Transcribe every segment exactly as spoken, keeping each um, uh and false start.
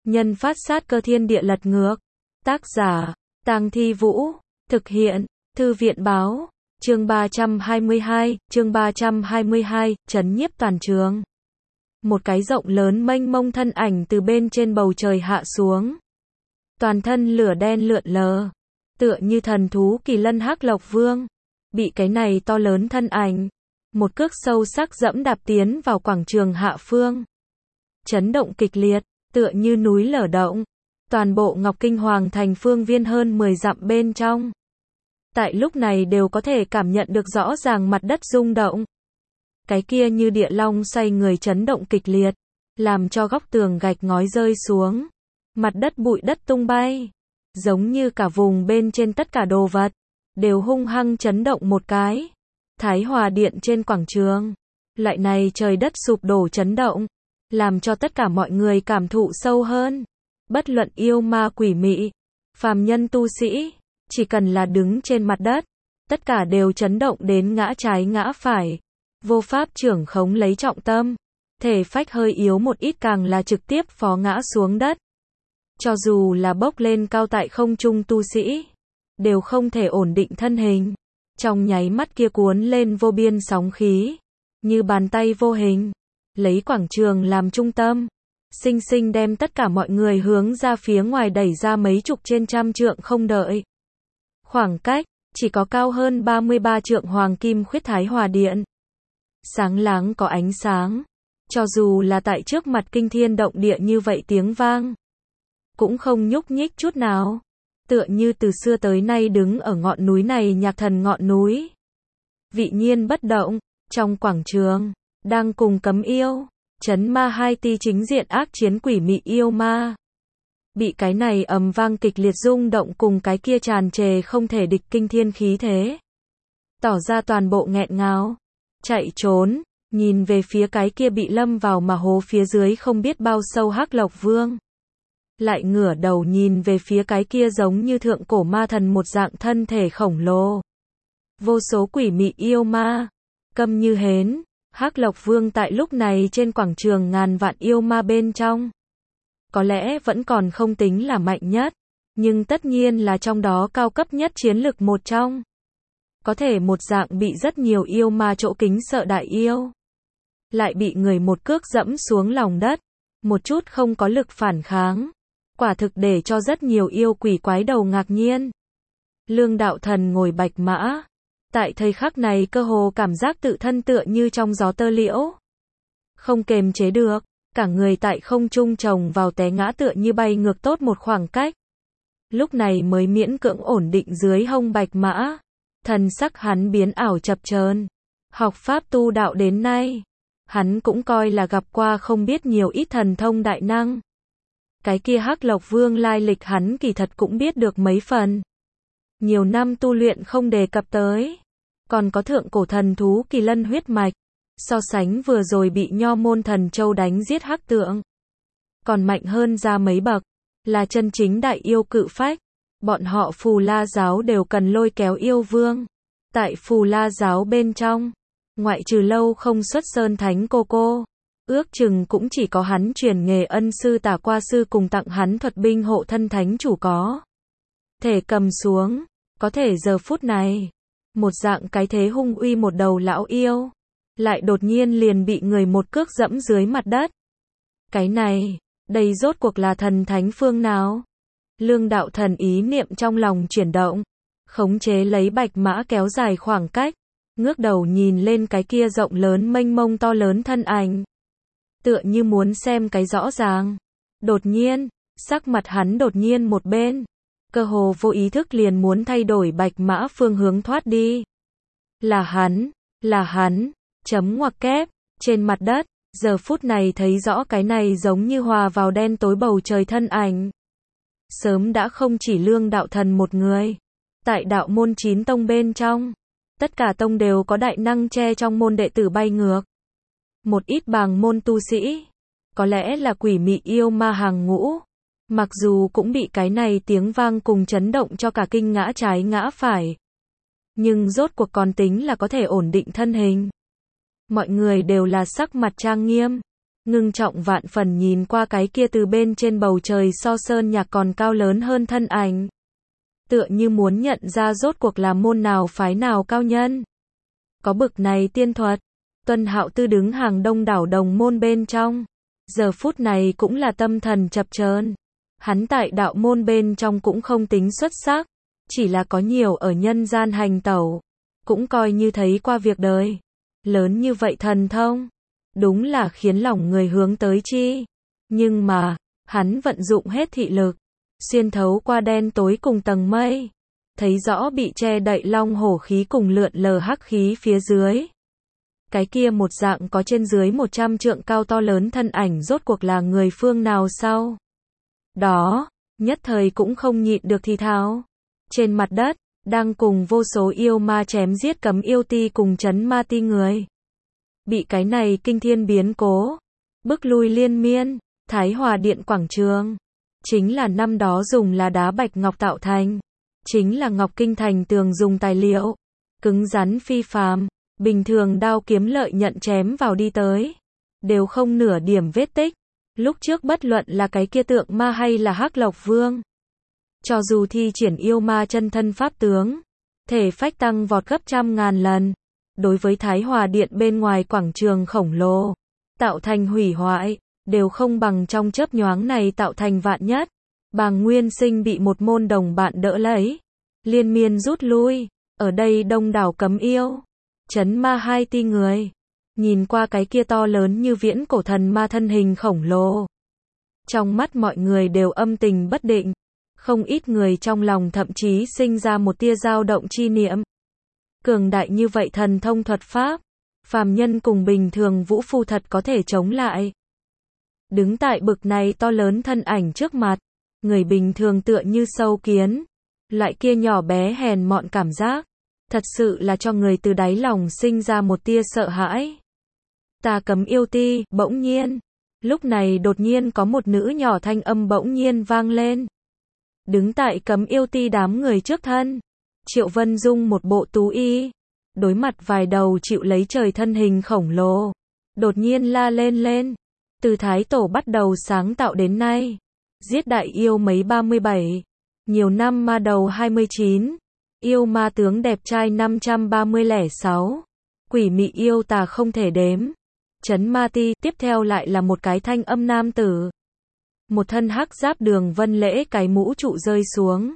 Nhân phát sát cơ thiên địa lật ngược. Tác giả, Tang Thi Vũ. Thực hiện, Thư viện báo. Chương ba trăm hai mươi hai, chương ba trăm hai mươi hai, trấn nhiếp toàn trường. Một cái rộng lớn mênh mông thân ảnh từ bên trên bầu trời hạ xuống. Toàn thân lửa đen lượn lờ, tựa như thần thú kỳ lân Hắc Lộc Vương. Bị cái này to lớn thân ảnh, một cước sâu sắc dẫm đạp tiến vào quảng trường hạ phương. Chấn động kịch liệt, tựa như núi lở động. Toàn bộ Ngọc Kinh Hoàng thành phương viên hơn mười dặm bên trong. Tại lúc này đều có thể cảm nhận được rõ ràng mặt đất rung động. Cái kia như địa long xoay người chấn động kịch liệt, làm cho góc tường gạch ngói rơi xuống. Mặt đất bụi đất tung bay. Giống như cả vùng bên trên tất cả đồ vật, đều hung hăng chấn động một cái. Thái Hòa Điện trên quảng trường. Loại này trời đất sụp đổ chấn động, làm cho tất cả mọi người cảm thụ sâu hơn. Bất luận yêu ma quỷ mị, phàm nhân tu sĩ, chỉ cần là đứng trên mặt đất, tất cả đều chấn động đến ngã trái ngã phải. Vô pháp trưởng khống lấy trọng tâm. Thể phách hơi yếu một ít càng là trực tiếp phó ngã xuống đất. Cho dù là bốc lên cao tại không trung tu sĩ, đều không thể ổn định thân hình. Trong nháy mắt kia cuốn lên vô biên sóng khí, như bàn tay vô hình, lấy quảng trường làm trung tâm, sinh sinh đem tất cả mọi người hướng ra phía ngoài đẩy ra mấy chục trên trăm trượng không đợi. Khoảng cách, chỉ có cao hơn ba mươi ba trượng hoàng kim khuyết Thái Hòa Điện. Sáng láng có ánh sáng, cho dù là tại trước mặt kinh thiên động địa như vậy tiếng vang, cũng không nhúc nhích chút nào. Tựa như từ xưa tới nay đứng ở ngọn núi này nhạc thần ngọn núi. Vị nhiên bất động, trong quảng trường, đang cùng cấm yêu, trấn ma hai ti chính diện ác chiến quỷ mị yêu ma. Bị cái này ầm vang kịch liệt rung động cùng cái kia tràn trề không thể địch kinh thiên khí thế. Tỏ ra toàn bộ nghẹn ngào, chạy trốn, nhìn về phía cái kia bị lâm vào mà hố phía dưới không biết bao sâu Hắc Lộc Vương. Lại ngửa đầu nhìn về phía cái kia giống như thượng cổ ma thần một dạng thân thể khổng lồ. Vô số quỷ mị yêu ma, câm như hến. Hắc Lộc Vương tại lúc này trên quảng trường ngàn vạn yêu ma bên trong, có lẽ vẫn còn không tính là mạnh nhất, nhưng tất nhiên là trong đó cao cấp nhất chiến lực một trong. Có thể một dạng bị rất nhiều yêu ma chỗ kính sợ đại yêu, lại bị người một cước dẫm xuống lòng đất, một chút không có lực phản kháng. Quả thực để cho rất nhiều yêu quỷ quái đầu ngạc nhiên. Lương Đạo Thần ngồi bạch mã, tại thời khắc này cơ hồ cảm giác tự thân tựa như trong gió tơ liễu. Không kềm chế được, cả người tại không trung chồng vào té ngã tựa như bay ngược tốt một khoảng cách. Lúc này mới miễn cưỡng ổn định dưới hông bạch mã. Thần sắc hắn biến ảo chập chờn. Học pháp tu đạo đến nay, hắn cũng coi là gặp qua không biết nhiều ít thần thông đại năng. Cái kia Hắc Lộc Vương lai lịch hắn kỳ thật cũng biết được mấy phần. Nhiều năm tu luyện không đề cập tới. Còn có thượng cổ thần thú kỳ lân huyết mạch. So sánh vừa rồi bị nho môn thần châu đánh giết hắc tượng. Còn mạnh hơn ra mấy bậc. Là chân chính đại yêu cự phách. Bọn họ Phù La giáo đều cần lôi kéo yêu vương. Tại Phù La giáo bên trong, ngoại trừ lâu không xuất sơn thánh cô cô, ước chừng cũng chỉ có hắn truyền nghề ân sư tả qua sư cùng tặng hắn thuật binh hộ thân thánh chủ có thể cầm xuống. Có thể giờ phút này, một dạng cái thế hung uy một đầu lão yêu, lại đột nhiên liền bị người một cước dẫm dưới mặt đất. Cái này, đây rốt cuộc là thần thánh phương nào? Lương Đạo Thần ý niệm trong lòng chuyển động, khống chế lấy bạch mã kéo dài khoảng cách, ngước đầu nhìn lên cái kia rộng lớn mênh mông to lớn thân ảnh. Tựa như muốn xem cái rõ ràng. Đột nhiên, sắc mặt hắn đột nhiên một bên, cơ hồ vô ý thức liền muốn thay đổi bạch mã phương hướng thoát đi. Là hắn, là hắn, chấm ngoặc kép, trên mặt đất, giờ phút này thấy rõ cái này giống như hòa vào đen tối bầu trời thân ảnh. Sớm đã không chỉ Lương Đạo Thần một người. Tại đạo môn chín tông bên trong, tất cả tông đều có đại năng che trong môn đệ tử bay ngược. Một ít bàng môn tu sĩ, có lẽ là quỷ mị yêu ma hàng ngũ, mặc dù cũng bị cái này tiếng vang cùng chấn động cho cả kinh ngã trái ngã phải. Nhưng rốt cuộc còn tính là có thể ổn định thân hình. Mọi người đều là sắc mặt trang nghiêm, ngưng trọng vạn phần nhìn qua cái kia từ bên trên bầu trời so sơn nhạc còn cao lớn hơn thân ảnh. Tựa như muốn nhận ra rốt cuộc là môn nào phái nào cao nhân. Có bực này tiên thuật, Tuân Hạo Tư đứng hàng đông đảo đồng môn bên trong. Giờ phút này cũng là tâm thần chập chờn. Hắn tại đạo môn bên trong cũng không tính xuất sắc, chỉ là có nhiều ở nhân gian hành tẩu, cũng coi như thấy qua việc đời. Lớn như vậy thần thông, đúng là khiến lòng người hướng tới chi. Nhưng mà, hắn vận dụng hết thị lực, xuyên thấu qua đen tối cùng tầng mây, thấy rõ bị che đậy long hổ khí cùng lượn lờ hắc khí phía dưới. Cái kia một dạng có trên dưới một trăm trượng cao to lớn thân ảnh rốt cuộc là người phương nào sau. Đó, nhất thời cũng không nhịn được thì thào. Trên mặt đất, đang cùng vô số yêu ma chém giết cấm yêu ti cùng chấn ma ti người. Bị cái này kinh thiên biến cố, bức lui liên miên, Thái Hòa Điện quảng trường. Chính là năm đó dùng là đá bạch ngọc tạo thành. Chính là ngọc kinh thành tường dùng tài liệu. Cứng rắn phi phàm, bình thường đao kiếm lợi nhận chém vào đi tới. Đều không nửa điểm vết tích. Lúc trước bất luận là cái kia tượng ma hay là Hắc Lộc Vương. Cho dù thi triển yêu ma chân thân pháp tướng, thể phách tăng vọt gấp trăm ngàn lần. Đối với Thái Hòa Điện bên ngoài quảng trường khổng lồ, tạo thành hủy hoại, đều không bằng trong chớp nhoáng này tạo thành vạn nhất. Bàng Nguyên Sinh bị một môn đồng bạn đỡ lấy, liên miên rút lui, ở đây đông đảo cấm yêu, chấn ma hai ti người. Nhìn qua cái kia to lớn như viễn cổ thần ma thân hình khổng lồ. Trong mắt mọi người đều âm tình bất định, không ít người trong lòng thậm chí sinh ra một tia dao động chi niệm. Cường đại như vậy thần thông thuật pháp, phàm nhân cùng bình thường vũ phu thật có thể chống lại. Đứng tại bực này to lớn thân ảnh trước mặt, người bình thường tựa như sâu kiến, loại kia nhỏ bé hèn mọn cảm giác, thật sự là cho người từ đáy lòng sinh ra một tia sợ hãi. Ta cấm yêu ti, bỗng nhiên, lúc này đột nhiên có một nữ nhỏ thanh âm bỗng nhiên vang lên. Đứng tại cấm yêu ti đám người trước thân, Triệu Vân Dung một bộ tú y, đối mặt vài đầu chịu lấy trời thân hình khổng lồ, đột nhiên la lên lên. Từ Thái Tổ bắt đầu sáng tạo đến nay, giết đại yêu mấy ba mươi bảy, nhiều năm ma đầu hai mươi chín, yêu ma tướng đẹp trai năm trăm ba mươi lẻ sáu, quỷ mị yêu tà không thể đếm. Chấn ma ti, tiếp theo lại là một cái thanh âm nam tử. Một thân hắc giáp Đường Vân Lễ cái mũ trụ rơi xuống.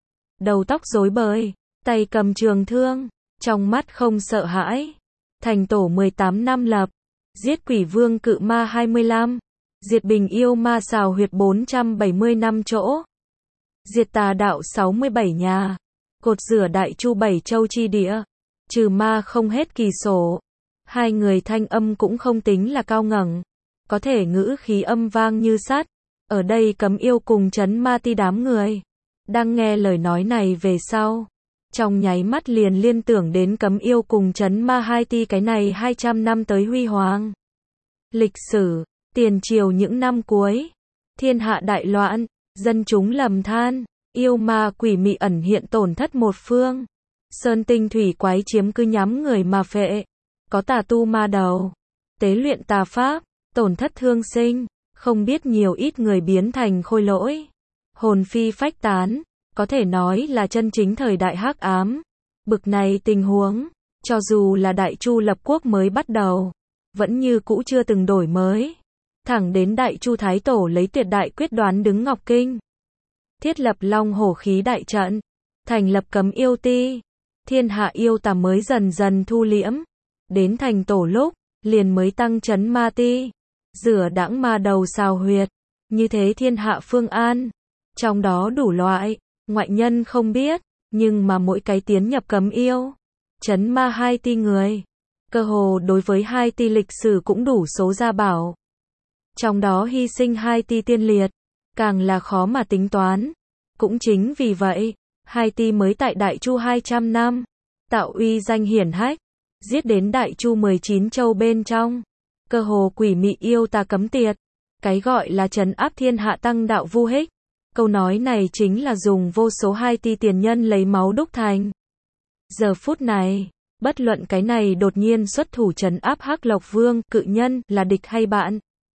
Đầu tóc rối bời, tay cầm trường thương, trong mắt không sợ hãi. Thành tổ mười tám năm lập, giết quỷ vương cự ma hai mươi lăm, diệt bình yêu ma xào huyệt bốn trăm bảy mươi năm chỗ, diệt tà đạo sáu mươi bảy nhà, cột rửa đại chu bảy châu chi địa, trừ ma không hết kỳ sổ. Hai người thanh âm cũng không tính là cao ngẩng, có thể ngữ khí âm vang như sắt. Ở đây cấm yêu cùng chấn ma ti đám người, đang nghe lời nói này về sau, trong nháy mắt liền liên tưởng đến cấm yêu cùng chấn ma hai ti cái này hai trăm năm tới huy hoàng. Lịch sử, tiền triều những năm cuối, thiên hạ đại loạn, dân chúng lầm than, yêu ma quỷ mị ẩn hiện tổn thất một phương, sơn tinh thủy quái chiếm cứ nhắm người mà phệ, có tà tu ma đầu, tế luyện tà pháp, tổn thất thương sinh, không biết nhiều ít người biến thành khôi lỗi, hồn phi phách tán, có thể nói là chân chính thời đại hắc ám. Bực này tình huống, cho dù là Đại Chu lập quốc mới bắt đầu, vẫn như cũ chưa từng đổi mới. Thẳng đến Đại Chu Thái Tổ lấy tuyệt đại quyết đoán đứng Ngọc Kinh, thiết lập Long Hổ khí đại trận, thành lập cấm yêu ti, thiên hạ yêu tà mới dần dần thu liễm, đến thành tổ lúc, liền mới tăng chấn ma ti, rửa đãng ma đầu xào huyệt, như thế thiên hạ phương an, trong đó đủ loại, ngoại nhân không biết, nhưng mà mỗi cái tiến nhập cấm yêu, chấn ma hai ti người, cơ hồ đối với hai ti lịch sử cũng đủ số gia bảo. Trong đó hy sinh hai ti tiên liệt, càng là khó mà tính toán. Cũng chính vì vậy, hai ti mới tại Đại Chu hai trăm năm, tạo uy danh hiển hách, giết đến Đại Chu mười chín châu bên trong, cơ hồ quỷ mị yêu tà cấm tiệt, cái gọi là trấn áp thiên hạ tăng đạo vu hích. Câu nói này chính là dùng vô số hai ti tiền nhân lấy máu đúc thành. Giờ phút này, bất luận cái này đột nhiên xuất thủ trấn áp Hắc Lộc Vương, cự nhân, là địch hay bạn,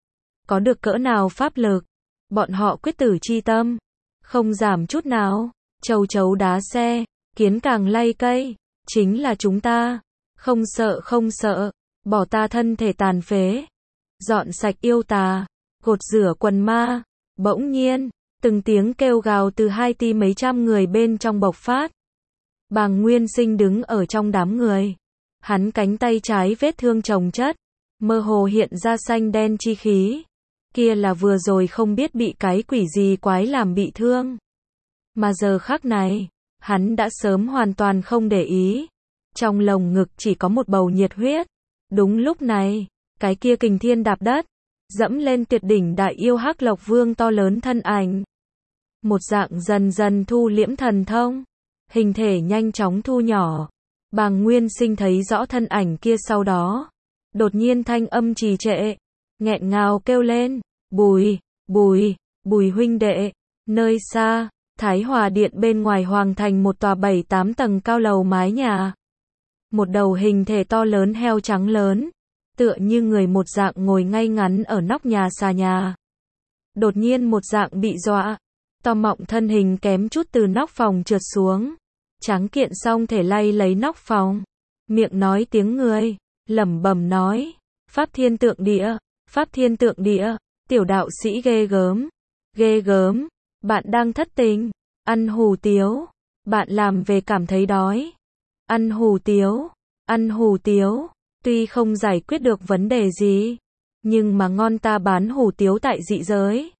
có được cỡ nào pháp lực. Bọn họ quyết tử chi tâm, không giảm chút nào. Châu chấu đá xe, kiến càng lay cây, chính là chúng ta. Không sợ không sợ, bỏ ta thân thể tàn phế. Dọn sạch yêu tà, gột rửa quần ma. Bỗng nhiên, từng tiếng kêu gào từ hai ti mấy trăm người bên trong bộc phát. Bàng Nguyên Sinh đứng ở trong đám người. Hắn cánh tay trái vết thương chồng chất, mơ hồ hiện ra xanh đen chi khí. Kia là vừa rồi không biết bị cái quỷ gì quái làm bị thương. Mà giờ khắc này, hắn đã sớm hoàn toàn không để ý. Trong lồng ngực chỉ có một bầu nhiệt huyết. Đúng lúc này, cái kia kình thiên đạp đất, dẫm lên tuyệt đỉnh đại yêu Hắc Lộc Vương to lớn thân ảnh. Một dạng dần dần thu liễm thần thông, hình thể nhanh chóng thu nhỏ. Bàng Nguyên Sinh thấy rõ thân ảnh kia sau đó, đột nhiên thanh âm trì trệ, nghẹn ngào kêu lên, Bùi, Bùi, Bùi huynh đệ. Nơi xa, Thái Hòa Điện bên ngoài hoàng thành một tòa bảy tám tầng cao lầu mái nhà. Một đầu hình thể to lớn heo trắng lớn, tựa như người một dạng ngồi ngay ngắn ở nóc nhà xà nhà. Đột nhiên một dạng bị dọa, to mọng thân hình kém chút từ nóc phòng trượt xuống. Tráng kiện song thể lay lấy nóc phòng, miệng nói tiếng người, lẩm bẩm nói, Pháp Thiên Tượng Địa, Pháp Thiên Tượng Địa, tiểu đạo sĩ ghê gớm, ghê gớm, bạn đang thất tình, ăn hủ tiếu, bạn làm về cảm thấy đói, ăn hủ tiếu, ăn hủ tiếu, tuy không giải quyết được vấn đề gì, nhưng mà ngon ta bán hủ tiếu tại dị giới,